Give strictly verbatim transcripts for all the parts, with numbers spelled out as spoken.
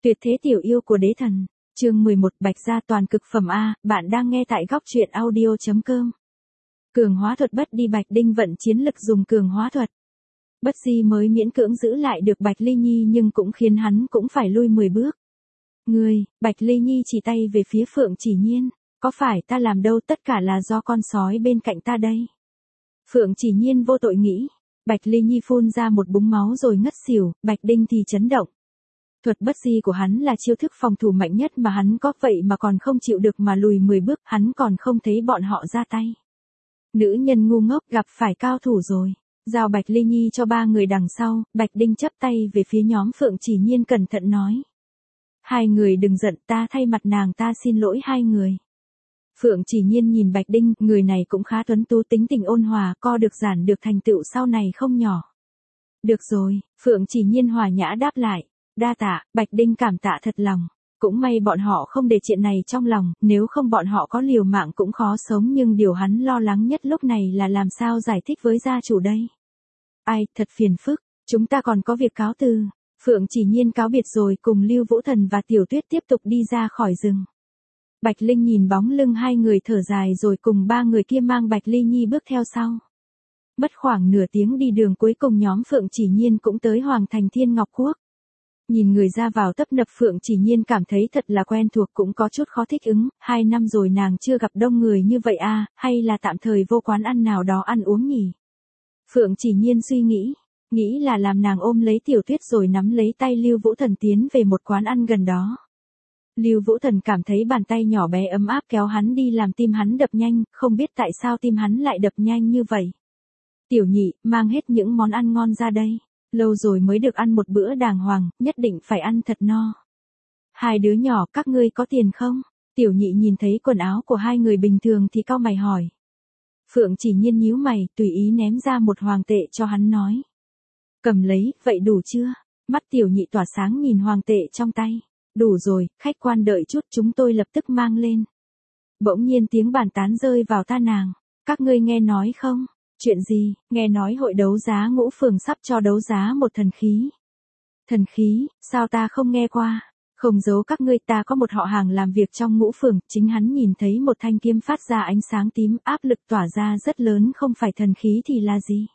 Tuyệt thế tiểu yêu của đế thần, chương mười một Bạch gia toàn cực phẩm A, bạn đang nghe tại góc truyện audio.com. Cường hóa thuật bất đi Bạch Đinh vận chiến lực dùng cường hóa thuật. Bất di mới miễn cưỡng giữ lại được Bạch Ly Nhi nhưng cũng khiến hắn cũng phải lui mười bước. Ngươi, Bạch Ly Nhi chỉ tay về phía Phượng Chỉ Nhiên, có phải ta làm đâu, tất cả là do con sói bên cạnh ta đây. Phượng Chỉ Nhiên vô tội nghĩ, Bạch Ly Nhi phun ra một búng máu rồi ngất xỉu, Bạch Đinh thì chấn động. Thuật bất di của hắn là chiêu thức phòng thủ mạnh nhất mà hắn có, vậy mà còn không chịu được mà lùi mười bước, hắn còn không thấy bọn họ ra tay. Nữ nhân ngu ngốc gặp phải cao thủ rồi. Giao Bạch Ly Nhi cho ba người đằng sau, Bạch Đinh chắp tay về phía nhóm Phượng Chỉ Nhiên cẩn thận nói. Hai người đừng giận, ta thay mặt nàng ta xin lỗi hai người. Phượng Chỉ Nhiên nhìn Bạch Đinh, người này cũng khá tuấn tú, tính tình ôn hòa, co được giản được thành tựu sau này không nhỏ. Được rồi, Phượng Chỉ Nhiên hòa nhã đáp lại. Đa tạ, Bạch Đinh cảm tạ thật lòng. Cũng may bọn họ không để chuyện này trong lòng, nếu không bọn họ có liều mạng cũng khó sống, nhưng điều hắn lo lắng nhất lúc này là làm sao giải thích với gia chủ đây. Ai, thật phiền phức, chúng ta còn có việc cáo từ. Phượng Chỉ Nhiên cáo biệt rồi cùng Lưu Vũ Thần và Tiểu Tuyết tiếp tục đi ra khỏi rừng. Bạch Linh nhìn bóng lưng hai người thở dài rồi cùng ba người kia mang Bạch Ly Nhi bước theo sau. Mất khoảng nửa tiếng đi đường, cuối cùng nhóm Phượng Chỉ Nhiên cũng tới Hoàng thành Thiên Ngọc Quốc. Nhìn người ra vào tấp nập, Phượng Chỉ Nhiên cảm thấy thật là quen thuộc, cũng có chút khó thích ứng, hai năm rồi nàng chưa gặp đông người như vậy à, hay là tạm thời vô quán ăn nào đó ăn uống nhỉ? Phượng Chỉ Nhiên suy nghĩ, nghĩ là làm nàng ôm lấy Tiểu Tuyết rồi nắm lấy tay Lưu Vũ Thần tiến về một quán ăn gần đó. Lưu Vũ Thần cảm thấy bàn tay nhỏ bé ấm áp kéo hắn đi làm tim hắn đập nhanh, không biết tại sao tim hắn lại đập nhanh như vậy. Tiểu Nhị, mang hết những món ăn ngon ra đây. Lâu rồi mới được ăn một bữa đàng hoàng, nhất định phải ăn thật no. Hai đứa nhỏ, các ngươi có tiền không? Tiểu Nhị nhìn thấy quần áo của hai người bình thường thì cau mày hỏi. Phượng Chỉ Nhiên nhíu mày, tùy ý ném ra một hoàng tệ cho hắn nói. Cầm lấy, vậy đủ chưa? Mắt Tiểu Nhị tỏa sáng nhìn hoàng tệ trong tay. Đủ rồi, khách quan đợi chút, chúng tôi lập tức mang lên. Bỗng nhiên tiếng bàn tán rơi vào tai nàng. Các ngươi nghe nói không? Chuyện gì? Nghe nói hội đấu giá Ngũ Phường sắp cho đấu giá một thần khí. Thần khí, sao ta không nghe qua? Không giấu các ngươi, ta có một họ hàng làm việc trong Ngũ Phường, chính hắn nhìn thấy một thanh kiếm phát ra ánh sáng tím, áp lực tỏa ra rất lớn, không phải thần khí thì là gì?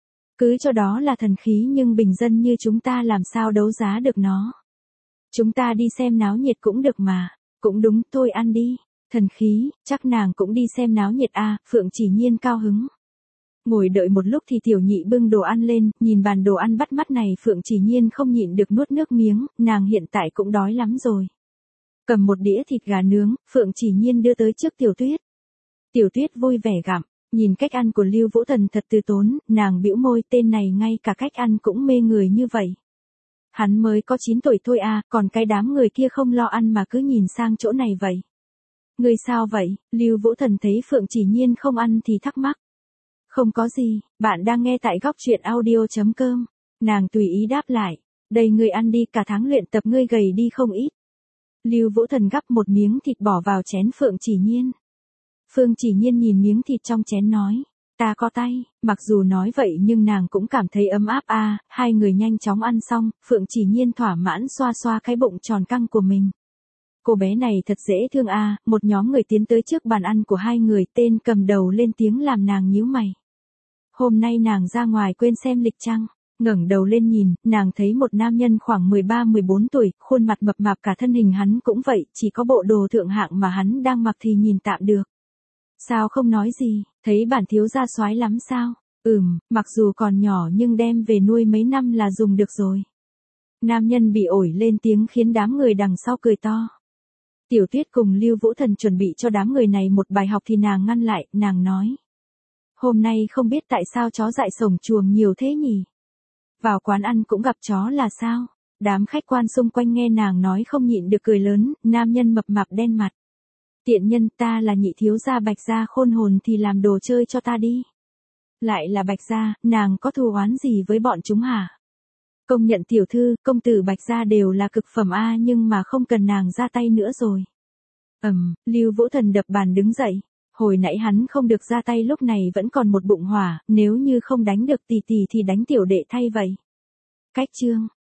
Cứ cho đó là thần khí, nhưng bình dân như chúng ta làm sao đấu giá được nó? Chúng ta đi xem náo nhiệt cũng được mà. Cũng đúng, thôi ăn đi. Thần khí, chắc nàng cũng đi xem náo nhiệt à, Phượng Chỉ Nhiên cao hứng. Ngồi đợi một lúc thì Tiểu Nhị bưng đồ ăn lên, nhìn bàn đồ ăn bắt mắt này Phượng Chỉ Nhiên không nhịn được nuốt nước miếng, nàng hiện tại cũng đói lắm rồi. Cầm một đĩa thịt gà nướng, Phượng Chỉ Nhiên đưa tới trước Tiểu Tuyết. Tiểu Tuyết vui vẻ gặm, nhìn cách ăn của Lưu Vũ Thần thật từ tốn, nàng bĩu môi, tên này ngay cả cách ăn cũng mê người như vậy. Hắn mới có chín tuổi thôi à, còn cái đám người kia không lo ăn mà cứ nhìn sang chỗ này vậy. Người sao vậy? Lưu Vũ Thần thấy Phượng Chỉ Nhiên không ăn thì thắc mắc. Không có gì, bạn đang nghe tại góc truyện audio.com. Nàng tùy ý đáp lại. Đây ngươi ăn đi, cả tháng luyện tập ngươi gầy đi không ít. Lưu Vũ Thần gắp một miếng thịt bỏ vào chén Phượng Chỉ Nhiên. Phượng Chỉ Nhiên nhìn miếng thịt trong chén nói. Ta có tay, mặc dù nói vậy nhưng nàng cũng cảm thấy ấm áp à, hai người nhanh chóng ăn xong, Phượng Chỉ Nhiên thỏa mãn xoa xoa cái bụng tròn căng của mình. Cô bé này thật dễ thương à, một nhóm người tiến tới trước bàn ăn của hai người, tên cầm đầu lên tiếng làm nàng nhíu mày. Hôm nay nàng ra ngoài quên xem lịch trăng, ngẩng đầu lên nhìn, nàng thấy một nam nhân khoảng mười ba mười bốn tuổi, khuôn mặt mập mạp, cả thân hình hắn cũng vậy, chỉ có bộ đồ thượng hạng mà hắn đang mặc thì nhìn tạm được. Sao không nói gì, thấy bản thiếu gia soái lắm sao? Ừm, mặc dù còn nhỏ nhưng đem về nuôi mấy năm là dùng được rồi. Nam nhân bị ổi lên tiếng khiến đám người đằng sau cười to. Tiểu Tuyết cùng Lưu Vũ Thần chuẩn bị cho đám người này một bài học thì nàng ngăn lại, nàng nói. Hôm nay không biết tại sao chó dại sổng chuồng nhiều thế nhỉ? Vào quán ăn cũng gặp chó là sao? Đám khách quan xung quanh nghe nàng nói không nhịn được cười lớn, nam nhân mập mạp đen mặt. Tiện nhân, ta là nhị thiếu gia Bạch gia khôn hồn thì làm đồ chơi cho ta đi. Lại là Bạch gia, nàng có thù oán gì với bọn chúng hả? Công nhận tiểu thư, công tử Bạch gia đều là cực phẩm a, nhưng mà không cần nàng ra tay nữa rồi. Ầm, Lưu Vũ Thần đập bàn đứng dậy. Hồi nãy hắn không được ra tay, lúc này vẫn còn một bụng hỏa, nếu như không đánh được tỷ tỷ thì đánh tiểu đệ thay vậy. Cách chương,